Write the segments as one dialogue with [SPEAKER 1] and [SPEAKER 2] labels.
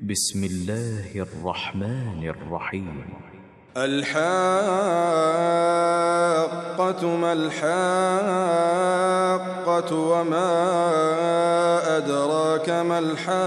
[SPEAKER 1] بسم الله الرحمن الرحيم.
[SPEAKER 2] الحاقة ما الحاقة وما أدراك ما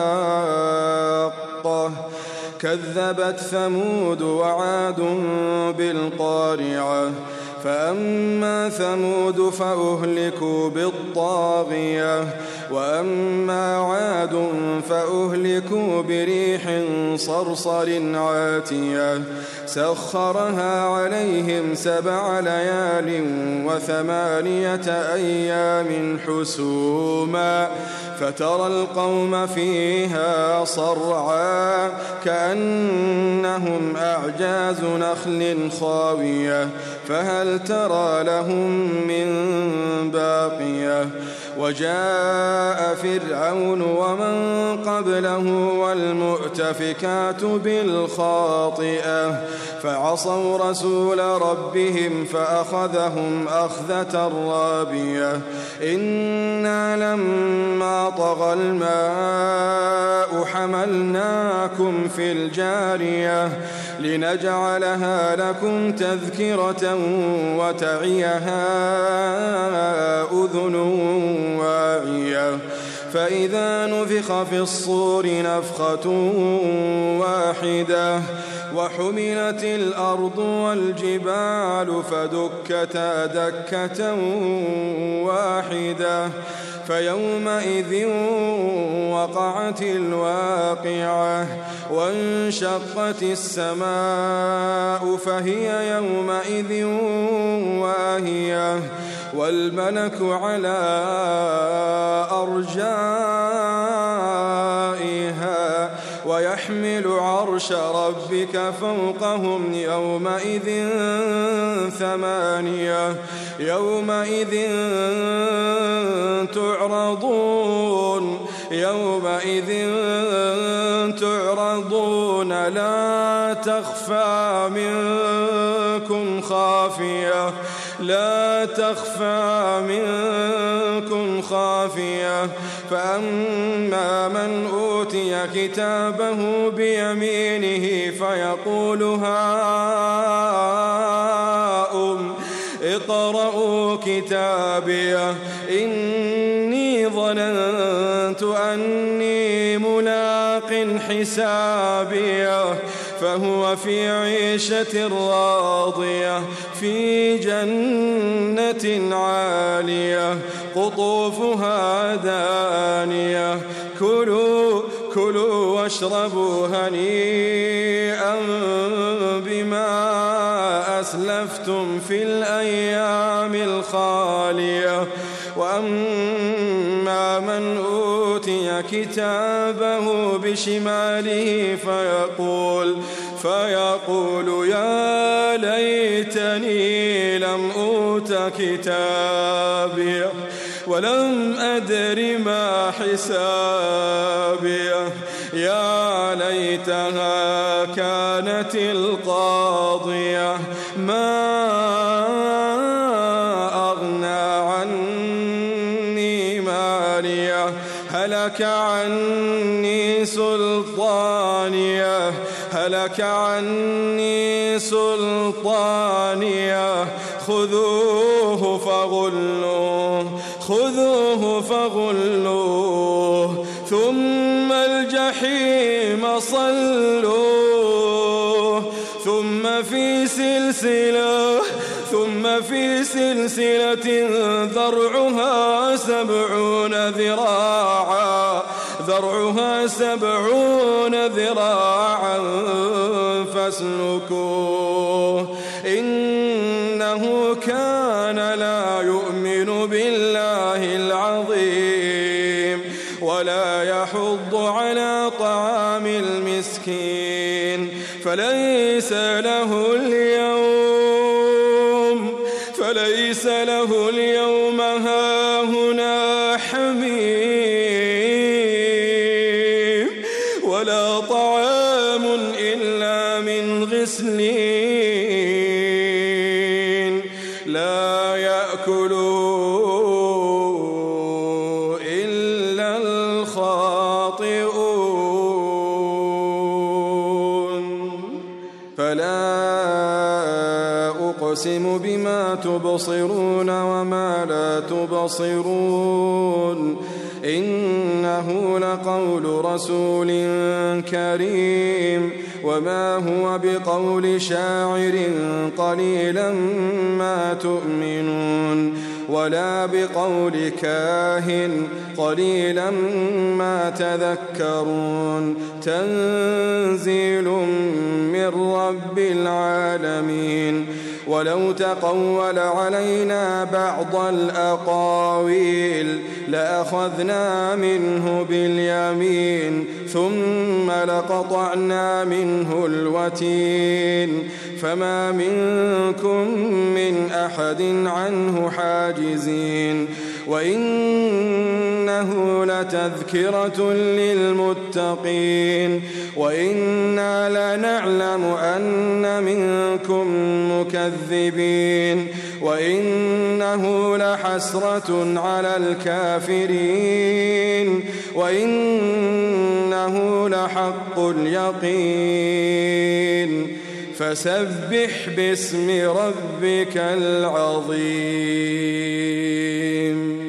[SPEAKER 2] الحاقة كذبت ثمود وعاد بالقارعة فأما ثمود فأهلكوا بالطاغية وأما عاد فأهلكوا بريح صرصر عاتية سخرها عليهم 7 ليال و8 أيام حسوما فترى القوم فيها صرعا كأنهم أعجاز نخل خاوية فهل ترى لهم من باقية وجاء فرعون ومن قبله والمؤتفكات بالخاطئة فعصوا رسول ربهم فأخذهم أخذة رابية إنا لما طغى الماء حملناكم في الجارية لنجعلها لكم تذكرة وتعيها أذن واعية فإذا نفخ في الصور نفخة واحدة وحملت الأرض والجبال فدكتا دكة واحدة فيومئذ وقعت الواقعة وانشقت السماء فهي يومئذ واهية والملك على أرجائها ويحمل عرش ربك فوقهم يومئذ 8 يومئذ تعرضون لا تخفى منكم خافية فأما من أوتي كتابه بيمينه فيقول هاؤم اقرءوا كتابيه إني ظننت أني ملاق حسابيه فهو في عيشة راضية في جنة عالية قطوفها دانية كلوا واشربوا هنيئا بما أسلفتم في الأيام الخالية وأما من أوتي كتابه بشماله فيقول يا ليتني لم أوت كتابيه ولم أدر ما حسابيه يا ليتها كانت القاضية ما أغنى عني ماليه هلك عني سلطانيه خذوه فغلوه ثم الجحيم صلوه ثم في سلسلة ذرعها 70 ذراعا فاسلكوه إنه كان لا يؤمن بالله العظيم ولا يحض على طعام المسكين فليس له اليوم هاهنا حميم ولا طعام إلا من غسلين لا يأكله إلا الخاطئون. فلا أقسم بما تبصرون وما لا تبصرون إنه لقول رسول كريم وما هو بقول شاعر قليلا ما تؤمنون ولا بقول كاهن قليلا ما تذكرون تنزيل من رب العالمين ولو تقول علينا بعض الأقاويل لأخذنا منه باليمين ثم لقطعنا منه الوتين فما منكم من أحد عنه حاجزين وإنه لتذكرة للمتقين وإنا لنعلم أن منكم مكذبين وإنه لحسرة على الكافرين وإنه لحق اليقين فسبح باسم ربك العظيم.